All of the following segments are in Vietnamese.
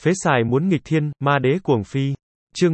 Phế xài muốn nghịch thiên, ma đế cuồng phi. Chương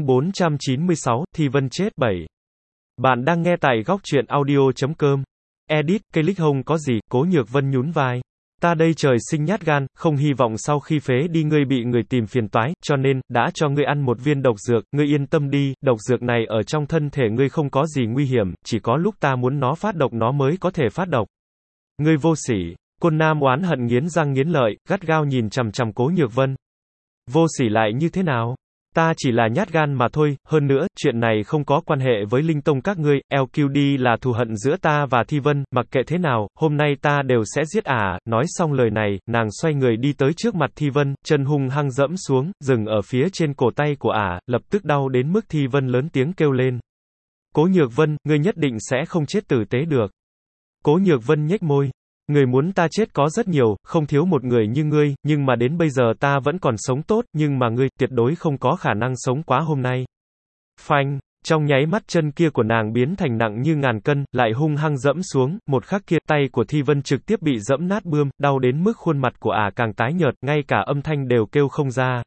496, Thi Vân chết 7. Bạn đang nghe tại góc truyện audio.com. Edit, click home có gì, Cố Nhược Vân nhún vai. Ta đây trời sinh nhát gan, không hy vọng sau khi phế đi ngươi bị người tìm phiền toái, cho nên, đã cho ngươi ăn một viên độc dược, ngươi yên tâm đi, độc dược này ở trong thân thể ngươi không có gì nguy hiểm, chỉ có lúc ta muốn nó phát độc nó mới có thể phát độc. Ngươi vô sỉ. Côn Nam oán hận nghiến răng nghiến lợi, gắt gao nhìn chằm chằm Cố Nhược Vân. Vô sỉ lại như thế nào? Ta chỉ là nhát gan mà thôi, hơn nữa, chuyện này không có quan hệ với Linh Tông các ngươi, LQD là thù hận giữa ta và Thi Vân, mặc kệ thế nào, hôm nay ta đều sẽ giết ả. Nói xong lời này, nàng xoay người đi tới trước mặt Thi Vân, chân hung hăng dẫm xuống, dừng ở phía trên cổ tay của ả, lập tức đau đến mức Thi Vân lớn tiếng kêu lên. Cố Nhược Vân, ngươi nhất định sẽ không chết tử tế được. Cố Nhược Vân nhếch môi. Người muốn ta chết có rất nhiều, không thiếu một người như ngươi, nhưng mà đến bây giờ ta vẫn còn sống tốt, nhưng mà ngươi, tuyệt đối không có khả năng sống quá hôm nay. Phanh, trong nháy mắt chân kia của nàng biến thành nặng như ngàn cân, lại hung hăng dẫm xuống, một khắc kia, tay của Thi Vân trực tiếp bị dẫm nát bươm, đau đến mức khuôn mặt của ả càng tái nhợt, ngay cả âm thanh đều kêu không ra.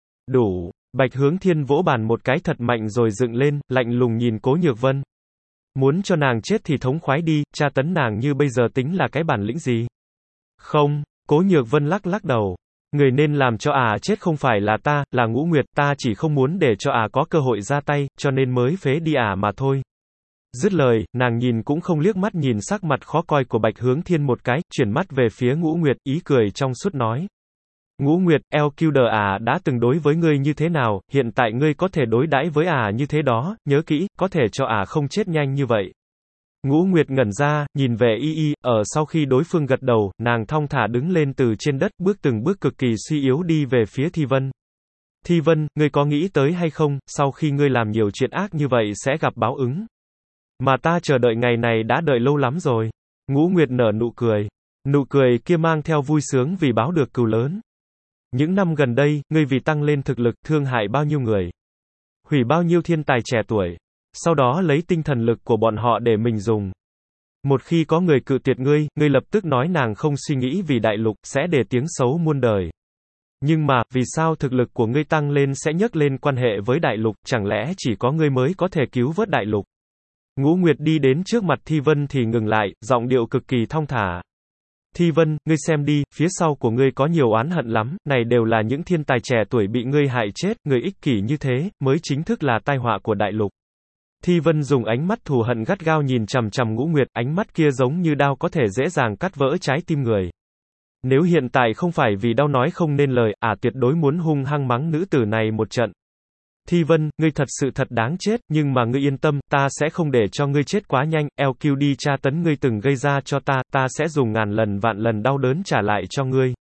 Đủ, Bạch Hướng Thiên vỗ bàn một cái thật mạnh rồi dựng lên, lạnh lùng nhìn Cố Nhược Vân. Muốn cho nàng chết thì thống khoái đi, tra tấn nàng như bây giờ tính là cái bản lĩnh gì? Không, Cố Nhược Vân lắc lắc đầu. Người nên làm cho ả chết không phải là ta, là Ngũ Nguyệt, ta chỉ không muốn để cho ả có cơ hội ra tay, cho nên mới phế đi ả mà thôi. Dứt lời, nàng nhìn cũng không liếc mắt nhìn sắc mặt khó coi của Bạch Hướng Thiên một cái, chuyển mắt về phía Ngũ Nguyệt, ý cười trong suốt nói. Ngũ Nguyệt, LQD ả đã từng đối với ngươi như thế nào, hiện tại ngươi có thể đối đãi với ả như thế đó, nhớ kỹ, có thể cho ả không chết nhanh như vậy. Ngũ Nguyệt ngẩn ra, nhìn về Y, ở sau khi đối phương gật đầu, nàng thong thả đứng lên từ trên đất, bước từng bước cực kỳ suy yếu đi về phía Thi Vân. Thi Vân, ngươi có nghĩ tới hay không, sau khi ngươi làm nhiều chuyện ác như vậy sẽ gặp báo ứng. Mà ta chờ đợi ngày này đã đợi lâu lắm rồi. Ngũ Nguyệt nở nụ cười. Nụ cười kia mang theo vui sướng vì báo được cừu lớn. Những năm gần đây, ngươi vì tăng lên thực lực, thương hại bao nhiêu người. Hủy bao nhiêu thiên tài trẻ tuổi. Sau đó lấy tinh thần lực của bọn họ để mình dùng. Một khi có người cự tuyệt ngươi, ngươi lập tức nói nàng không suy nghĩ vì đại lục, sẽ để tiếng xấu muôn đời. Nhưng mà, vì sao thực lực của ngươi tăng lên sẽ nhấc lên quan hệ với đại lục, chẳng lẽ chỉ có ngươi mới có thể cứu vớt đại lục? Ngũ Nguyệt đi đến trước mặt Thi Vân thì ngừng lại, giọng điệu cực kỳ thong thả. Thi Vân, ngươi xem đi, phía sau của ngươi có nhiều oán hận lắm, này đều là những thiên tài trẻ tuổi bị ngươi hại chết, người ích kỷ như thế, mới chính thức là tai họa của đại lục. Thi Vân dùng ánh mắt thù hận gắt gao nhìn chằm chằm Ngũ Nguyệt, ánh mắt kia giống như đao có thể dễ dàng cắt vỡ trái tim người. Nếu hiện tại không phải vì đau nói không nên lời, tuyệt đối muốn hung hăng mắng nữ tử này một trận. Thi Vân, ngươi thật sự thật đáng chết, nhưng mà ngươi yên tâm, ta sẽ không để cho ngươi chết quá nhanh, LQD tra tấn ngươi từng gây ra cho ta sẽ dùng ngàn lần vạn lần đau đớn trả lại cho ngươi.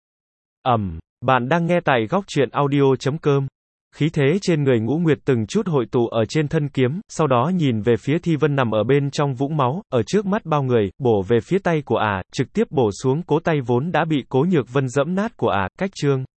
Bạn đang nghe tại góc truyện audio.com. Khí thế trên người Ngũ Nguyệt từng chút hội tụ ở trên thân kiếm, sau đó nhìn về phía Thi Vân nằm ở bên trong vũng máu, ở trước mắt bao người, bổ về phía tay của ả, trực tiếp bổ xuống cố tay vốn đã bị Cố Nhược Vân dẫm nát của ả, cách chương.